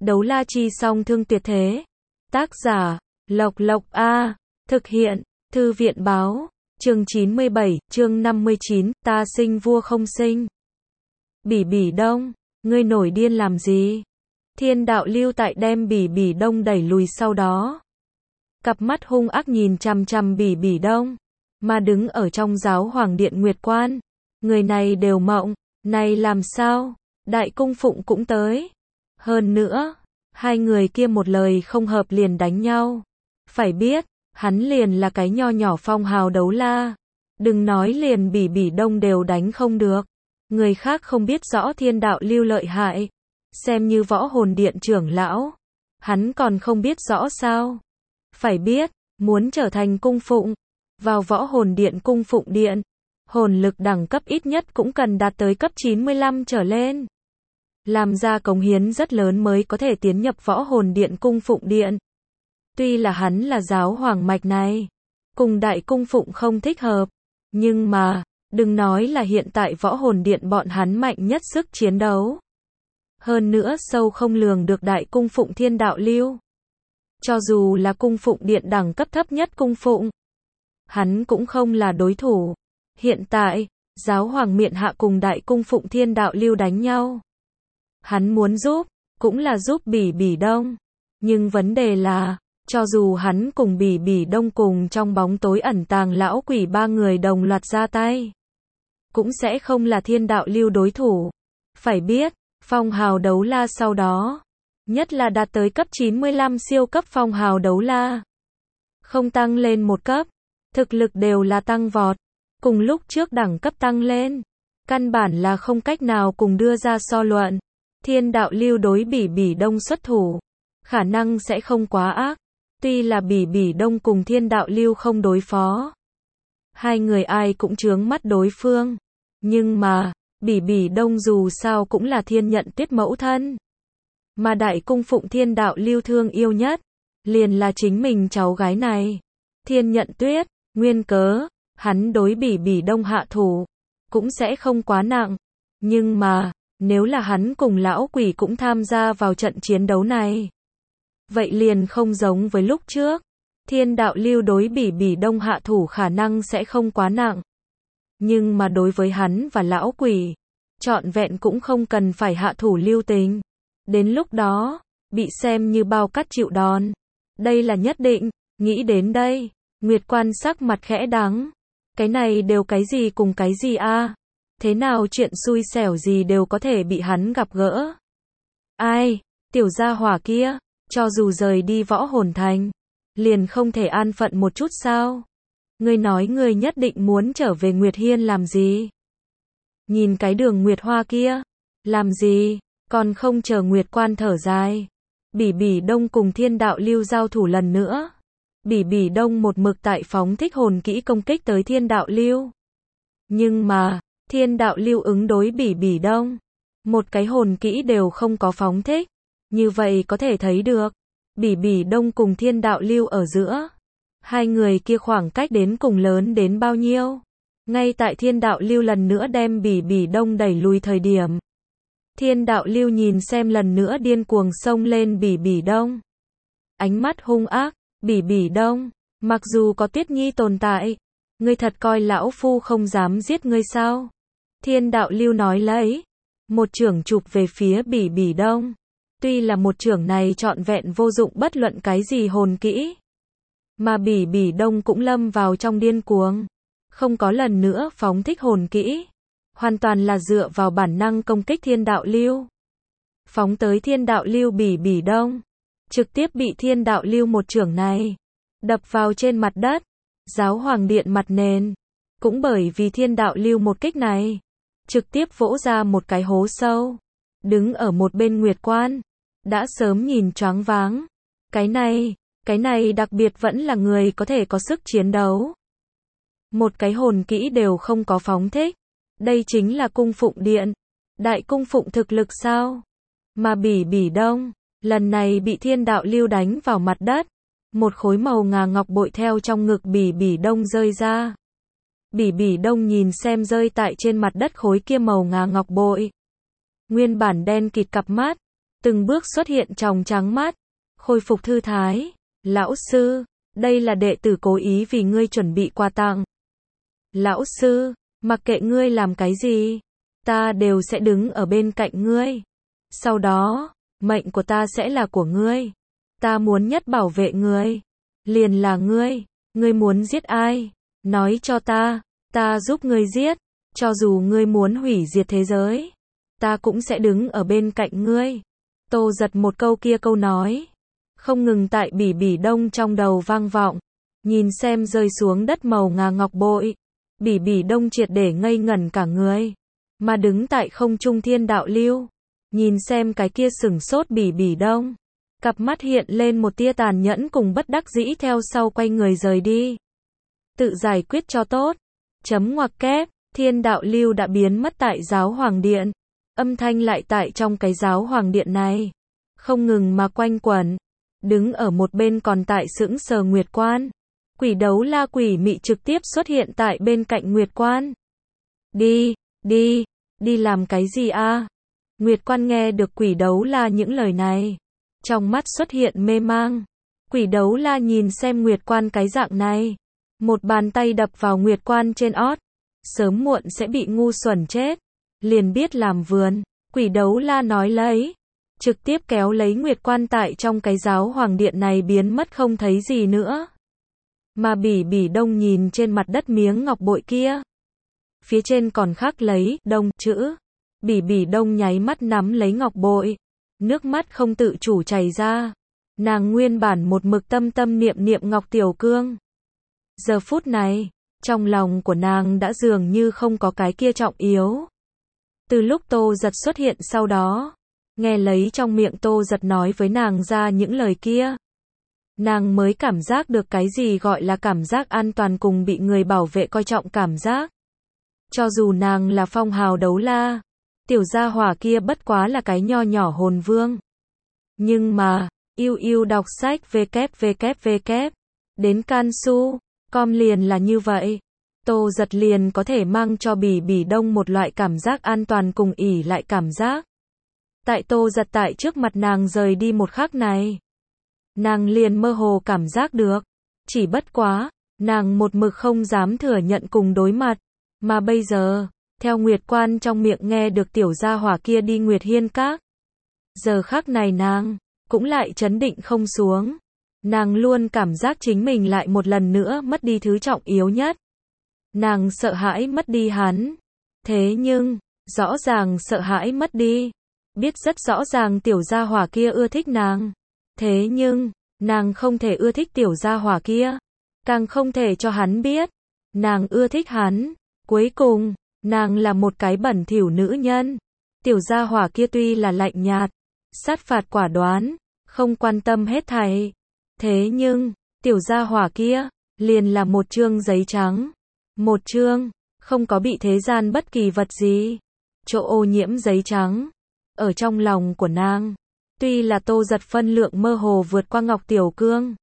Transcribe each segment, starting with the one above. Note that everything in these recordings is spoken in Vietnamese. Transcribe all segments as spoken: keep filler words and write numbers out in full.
Đấu la chi song thương tuyệt thế. Tác giả, Lộc Lộc A. Thực hiện, Thư viện báo. Chương chín mươi bảy, chương năm mươi chín, ta sinh vua không sinh. Bỉ Bỉ Đông, ngươi nổi điên làm gì? Thiên đạo lưu tại đem Bỉ Bỉ Đông đẩy lùi sau đó. Cặp mắt hung ác nhìn chằm chằm Bỉ Bỉ Đông, mà đứng ở trong giáo hoàng điện Nguyệt Quan. Người này đều mộng, này làm sao? Đại cung phụng cũng tới. Hơn nữa, hai người kia một lời không hợp liền đánh nhau. Phải biết, hắn liền là cái nho nhỏ phong hào đấu la. Đừng nói liền Bỉ Bỉ Đông đều đánh không được. Người khác không biết rõ thiên đạo lưu lợi hại. Xem như võ hồn điện trưởng lão. Hắn còn không biết rõ sao. Phải biết, muốn trở thành cung phụng. Vào võ hồn điện cung phụng điện. Hồn lực đẳng cấp ít nhất cũng cần đạt tới cấp chín mươi lăm trở lên. Làm ra cống hiến rất lớn mới có thể tiến nhập võ hồn điện cung phụng điện. Tuy là hắn là giáo hoàng mạch này, cùng đại cung phụng không thích hợp, nhưng mà, đừng nói là hiện tại võ hồn điện bọn hắn mạnh nhất sức chiến đấu. Hơn nữa sâu không lường được đại cung phụng thiên đạo lưu. Cho dù là cung phụng điện đẳng cấp thấp nhất cung phụng, hắn cũng không là đối thủ. Hiện tại, giáo hoàng miện hạ cùng đại cung phụng thiên đạo lưu đánh nhau. Hắn muốn giúp, cũng là giúp Bỉ Bỉ Đông. Nhưng vấn đề là, cho dù hắn cùng Bỉ Bỉ Đông cùng trong bóng tối ẩn tàng lão quỷ ba người đồng loạt ra tay, cũng sẽ không là thiên đạo lưu đối thủ. Phải biết, phong hào đấu la sau đó, nhất là đạt tới cấp chín mươi lăm siêu cấp phong hào đấu la. Không tăng lên một cấp, thực lực đều là tăng vọt. Cùng lúc trước đẳng cấp tăng lên, căn bản là không cách nào cùng đưa ra so luận. Thiên đạo lưu đối Bỉ Bỉ Đông xuất thủ, khả năng sẽ không quá ác. Tuy là Bỉ Bỉ Đông cùng thiên đạo lưu không đối phó, hai người ai cũng chướng mắt đối phương. Nhưng mà, Bỉ Bỉ Đông dù sao cũng là thiên nhận tuyết mẫu thân. Mà đại cung phụng thiên đạo lưu thương yêu nhất, liền là chính mình cháu gái này. Thiên nhận tuyết, nguyên cớ, hắn đối Bỉ Bỉ Đông hạ thủ, cũng sẽ không quá nặng. Nhưng mà, nếu là hắn cùng lão quỷ cũng tham gia vào trận chiến đấu này, vậy liền không giống với lúc trước. Thiên đạo lưu đối Bỉ Bỉ Đông hạ thủ khả năng sẽ không quá nặng. Nhưng mà đối với hắn và lão quỷ, trọn vẹn cũng không cần phải hạ thủ lưu tình. Đến lúc đó, bị xem như bao cắt chịu đòn. Đây là nhất định. Nghĩ đến đây, Nguyệt Quan sắc mặt khẽ đắng. Cái này đều cái gì cùng cái gì a? Thế nào chuyện xui xẻo gì đều có thể bị hắn gặp gỡ. Ai, tiểu gia hỏa kia, cho dù rời đi võ hồn thành, liền không thể an phận một chút sao? Ngươi nói ngươi nhất định muốn trở về Nguyệt Hiên làm gì? Nhìn cái đường Nguyệt Hoa kia, làm gì? Còn không chờ Nguyệt Quan thở dài. Bỉ Bỉ Đông cùng thiên đạo lưu giao thủ lần nữa. Bỉ Bỉ Đông một mực tại phóng thích hồn kỹ công kích tới thiên đạo lưu. Nhưng mà, thiên đạo lưu ứng đối Bỉ Bỉ Đông, một cái hồn kỹ đều không có phóng thích. Như vậy có thể thấy được, Bỉ Bỉ Đông cùng thiên đạo lưu ở giữa, hai người kia khoảng cách đến cùng lớn đến bao nhiêu. Ngay tại thiên đạo lưu lần nữa đem Bỉ Bỉ Đông đẩy lùi thời điểm, thiên đạo lưu nhìn xem lần nữa điên cuồng xông lên Bỉ Bỉ Đông. Ánh mắt hung ác, Bỉ Bỉ Đông, mặc dù có Tuyết Nhi tồn tại, ngươi thật coi lão phu không dám giết ngươi sao? Thiên đạo lưu nói lấy, một chưởng chụp về phía Bỉ Bỉ Đông. Tuy là một chưởng này trọn vẹn vô dụng bất luận cái gì hồn kỹ, mà Bỉ Bỉ Đông cũng lâm vào trong điên cuồng, không có lần nữa phóng thích hồn kỹ, hoàn toàn là dựa vào bản năng công kích thiên đạo lưu. Phóng tới thiên đạo lưu Bỉ Bỉ Đông, trực tiếp bị thiên đạo lưu một chưởng này đập vào trên mặt đất, giáo hoàng điện mặt nền. Cũng bởi vì thiên đạo lưu một kích này, trực tiếp vỗ ra một cái hố sâu. Đứng ở một bên Nguyệt Quan, đã sớm nhìn choáng váng. Cái này, cái này đặc biệt vẫn là người có thể có sức chiến đấu. Một cái hồn kỹ đều không có phóng thích. Đây chính là cung phụng điện. Đại cung phụng thực lực sao? Mà Bỉ Bỉ Đông, lần này bị thiên đạo lưu đánh vào mặt đất. Một khối màu ngà ngọc bội theo trong ngực Bỉ Bỉ Đông rơi ra. Bỉ Bỉ Đông nhìn xem rơi tại trên mặt đất khối kia màu ngà ngọc bội. Nguyên bản đen kịt cặp mắt, từng bước xuất hiện tròng trắng mắt, khôi phục thư thái. Lão sư, đây là đệ tử cố ý vì ngươi chuẩn bị quà tặng. Lão sư, mặc kệ ngươi làm cái gì, ta đều sẽ đứng ở bên cạnh ngươi. Sau đó, mệnh của ta sẽ là của ngươi. Ta muốn nhất bảo vệ ngươi. Liền là ngươi. Ngươi muốn giết ai? Nói cho ta, ta giúp ngươi giết. Cho dù ngươi muốn hủy diệt thế giới, ta cũng sẽ đứng ở bên cạnh ngươi. Tô Giật một câu kia câu nói, không ngừng tại Bỉ Bỉ Đông trong đầu vang vọng. Nhìn xem rơi xuống đất màu ngà ngọc bội, Bỉ Bỉ Đông triệt để ngây ngẩn cả người, mà đứng tại không trung Thiên Đạo Lưu, nhìn xem cái kia sửng sốt Bỉ Bỉ Đông, cặp mắt hiện lên một tia tàn nhẫn cùng bất đắc dĩ, theo sau quay người rời đi. Tự giải quyết cho tốt. Chấm ngoặc kép, Thiên Đạo Lưu đã biến mất tại Giáo Hoàng Điện. Âm thanh lại tại trong cái Giáo Hoàng Điện này không ngừng mà quanh quẩn. Đứng ở một bên còn tại sững sờ Nguyệt Quan. Quỷ Đấu La quỷ mị trực tiếp xuất hiện tại bên cạnh Nguyệt Quan. Đi, đi, đi làm cái gì a? Nguyệt Quan nghe được Quỷ Đấu La những lời này, trong mắt xuất hiện mê mang. Quỷ Đấu La nhìn xem Nguyệt Quan cái dạng này, một bàn tay đập vào Nguyệt Quan trên ót. Sớm muộn sẽ bị ngu xuẩn chết, liền biết làm vườn. Quỷ Đấu La nói lấy, trực tiếp kéo lấy Nguyệt Quan tại trong cái Giáo Hoàng Điện này biến mất không thấy gì nữa. Mà Bỉ Bỉ Đông nhìn trên mặt đất miếng ngọc bội kia, phía trên còn khắc lấy Đông chữ. Bỉ Bỉ Đông nháy mắt nắm lấy ngọc bội, nước mắt không tự chủ chảy ra. Nàng nguyên bản một mực tâm tâm niệm niệm Ngọc Tiểu Cương, giờ phút này, trong lòng của nàng đã dường như không có cái kia trọng yếu. Từ lúc Tô Giật xuất hiện sau đó, nghe lấy trong miệng Tô Giật nói với nàng ra những lời kia, nàng mới cảm giác được cái gì gọi là cảm giác an toàn cùng bị người bảo vệ coi trọng cảm giác. Cho dù nàng là phong hào đấu la, tiểu gia hỏa kia bất quá là cái nho nhỏ hồn vương. Nhưng mà, yêu yêu đọc sách www đến cansu com liền là như vậy. Tô Giật liền có thể mang cho Bỉ Bỉ Đông một loại cảm giác an toàn cùng ỷ lại cảm giác. Tại Tô Giật tại trước mặt nàng rời đi một khắc này, nàng liền mơ hồ cảm giác được. Chỉ bất quá, nàng một mực không dám thừa nhận cùng đối mặt. Mà bây giờ, theo Nguyệt Quan trong miệng nghe được tiểu gia hỏa kia đi Nguyệt Hiên Các, giờ khắc này nàng cũng lại chấn định không xuống. Nàng luôn cảm giác chính mình lại một lần nữa mất đi thứ trọng yếu nhất. Nàng sợ hãi mất đi hắn. Thế nhưng, rõ ràng sợ hãi mất đi. Biết rất rõ ràng tiểu gia hỏa kia ưa thích nàng. Thế nhưng, nàng không thể ưa thích tiểu gia hỏa kia. Càng không thể cho hắn biết. Nàng ưa thích hắn. Cuối cùng, nàng là một cái bẩn thỉu nữ nhân. Tiểu gia hỏa kia tuy là lạnh nhạt, sát phạt quả đoán, không quan tâm hết thảy. Thế nhưng, tiểu gia hỏa kia, liền là một trương giấy trắng. Một trương, không có bị thế gian bất kỳ vật gì chỗ ô nhiễm giấy trắng. Ở trong lòng của nàng, tuy là Tô Giật phân lượng mơ hồ vượt qua Ngọc Tiểu Cương.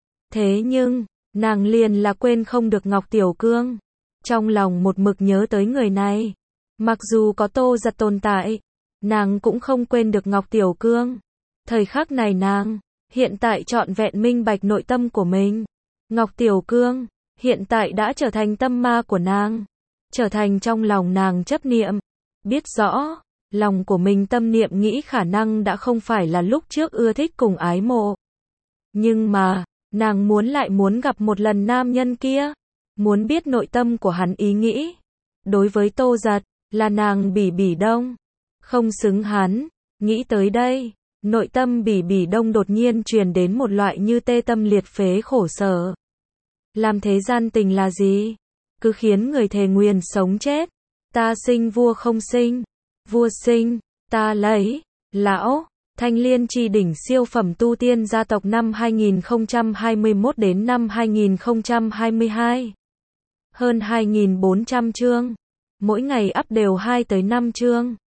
Thế nhưng, nàng liền là quên không được Ngọc Tiểu Cương. Trong lòng một mực nhớ tới người này. Mặc dù có Tô Giật tồn tại, nàng cũng không quên được Ngọc Tiểu Cương. Thời khắc này nàng hiện tại trọn vẹn minh bạch nội tâm của mình. Ngọc Tiểu Cương hiện tại đã trở thành tâm ma của nàng, trở thành trong lòng nàng chấp niệm. Biết rõ, lòng của mình tâm niệm nghĩ khả năng đã không phải là lúc trước ưa thích cùng ái mộ. Nhưng mà, nàng muốn lại muốn gặp một lần nam nhân kia, muốn biết nội tâm của hắn ý nghĩ. Đối với Tô Giật, là nàng Bỉ Bỉ Đông không xứng hắn. Nghĩ tới đây, nội tâm Bỉ Bỉ Đông đột nhiên truyền đến một loại như tê tâm liệt phế khổ sở. Làm thế gian tình là gì? Cứ khiến người thề nguyền sống chết. Ta sinh vua không sinh, vua sinh, ta lấy. Lão, Thanh Liên Chi đỉnh siêu phẩm tu tiên gia tộc năm hai nghìn không trăm hai mươi mốt đến năm hai nghìn không trăm hai mươi hai. Hơn hai nghìn bốn trăm chương. Mỗi ngày up đều hai tới năm chương.